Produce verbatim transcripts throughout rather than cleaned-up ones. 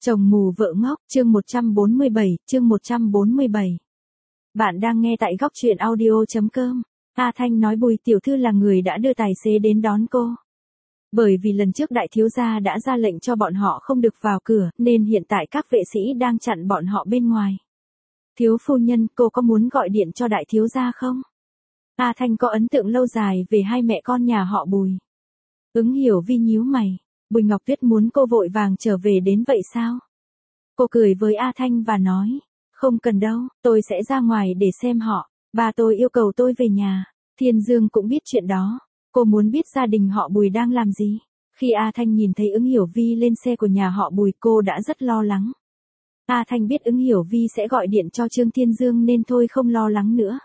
Chồng mù vợ ngốc, chương một trăm bốn mươi bảy, chương một trăm bốn mươi bảy. Bạn đang nghe tại góc truyện audio chấm com. A Thanh nói Bùi tiểu thư là người đã đưa tài xế đến đón cô. Bởi vì lần trước đại thiếu gia đã ra lệnh cho bọn họ không được vào cửa, nên hiện tại các vệ sĩ đang chặn bọn họ bên ngoài. Thiếu phu nhân, cô có muốn gọi điện cho đại thiếu gia không? A Thanh có ấn tượng lâu dài về hai mẹ con nhà họ Bùi. Ứng Hiểu Vi nhíu mày. Bùi Ngọc Tuyết muốn cô vội vàng trở về đến vậy sao? Cô cười với A Thanh và nói, không cần đâu, tôi sẽ ra ngoài để xem họ, bà tôi yêu cầu tôi về nhà. Thiên Dương cũng biết chuyện đó, cô muốn biết gia đình họ Bùi đang làm gì. Khi A Thanh nhìn thấy Ứng Hiểu Vi lên xe của nhà họ Bùi, cô đã rất lo lắng. A Thanh biết Ứng Hiểu Vi sẽ gọi điện cho Trương Thiên Dương nên thôi không lo lắng nữa.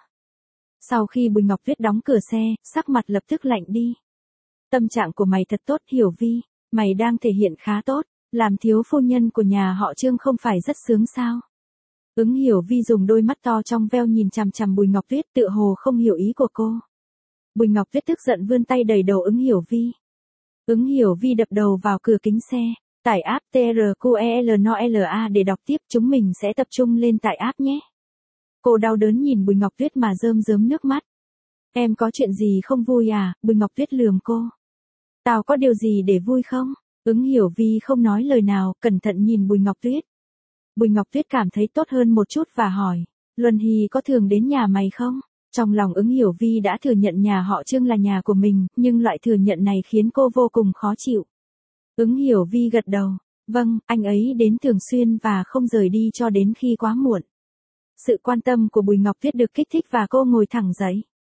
Sau khi Bùi Ngọc Tuyết đóng cửa xe, sắc mặt lập tức lạnh đi. Tâm trạng của mày thật tốt Hiểu Vi. Mày đang thể hiện khá tốt, làm thiếu phu nhân của nhà họ Trương không phải rất sướng sao? Ứng Hiểu Vi dùng đôi mắt to trong veo nhìn chằm chằm Bùi Ngọc Tuyết tựa hồ không hiểu ý của cô. Bùi Ngọc Tuyết tức giận vươn tay đẩy đầu Ứng Hiểu Vi. Ứng Hiểu Vi đập đầu vào cửa kính xe, tải app T R Q E L N O L A để đọc tiếp, chúng mình sẽ tập trung lên tải app nhé. Cô đau đớn nhìn Bùi Ngọc Tuyết mà rơm rớm nước mắt. Em có chuyện gì không vui à? Bùi Ngọc Tuyết lườm cô. Tao có điều gì để vui không? Ứng Hiểu Vi không nói lời nào, cẩn thận nhìn Bùi Ngọc Tuyết. Bùi Ngọc Tuyết cảm thấy tốt hơn một chút và hỏi, Luân Hy có thường đến nhà mày không? Trong lòng Ứng Hiểu Vi đã thừa nhận nhà họ Trương là nhà của mình, nhưng loại thừa nhận này khiến cô vô cùng khó chịu. Ứng Hiểu Vi gật đầu, vâng, anh ấy đến thường xuyên và không rời đi cho đến khi quá muộn. Sự quan tâm của Bùi Ngọc Tuyết được kích thích và cô ngồi thẳng dậy.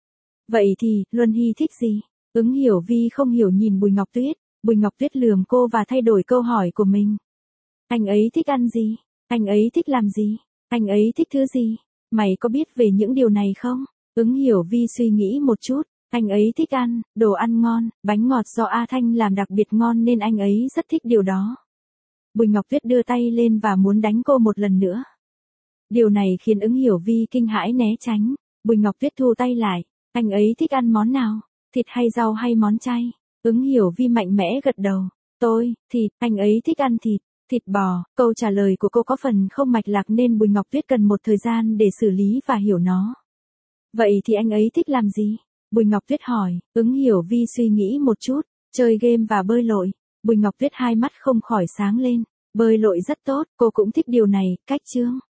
Vậy thì, Luân Hy thích gì? Ứng Hiểu Vi không hiểu nhìn Bùi Ngọc Tuyết, Bùi Ngọc Tuyết lườm cô và thay đổi câu hỏi của mình. Anh ấy thích ăn gì? Anh ấy thích làm gì? Anh ấy thích thứ gì? Mày có biết về những điều này không? Ứng Hiểu Vi suy nghĩ một chút, anh ấy thích ăn, đồ ăn ngon, bánh ngọt do A Thanh làm đặc biệt ngon nên anh ấy rất thích điều đó. Bùi Ngọc Tuyết đưa tay lên và muốn đánh cô một lần nữa. Điều này khiến Ứng Hiểu Vi kinh hãi né tránh, Bùi Ngọc Tuyết thu tay lại, anh ấy thích ăn món nào? Thịt hay rau hay món chay? Ứng Hiểu Vi mạnh mẽ gật đầu. Tôi, thịt, anh ấy thích ăn thịt, thịt bò. Câu trả lời của cô có phần không mạch lạc nên Bùi Ngọc Tuyết cần một thời gian để xử lý và hiểu nó. Vậy thì anh ấy thích làm gì? Bùi Ngọc Tuyết hỏi. Ứng Hiểu Vi suy nghĩ một chút, chơi game và bơi lội. Bùi Ngọc Tuyết hai mắt không khỏi sáng lên. Bơi lội rất tốt, cô cũng thích điều này, cách Trương.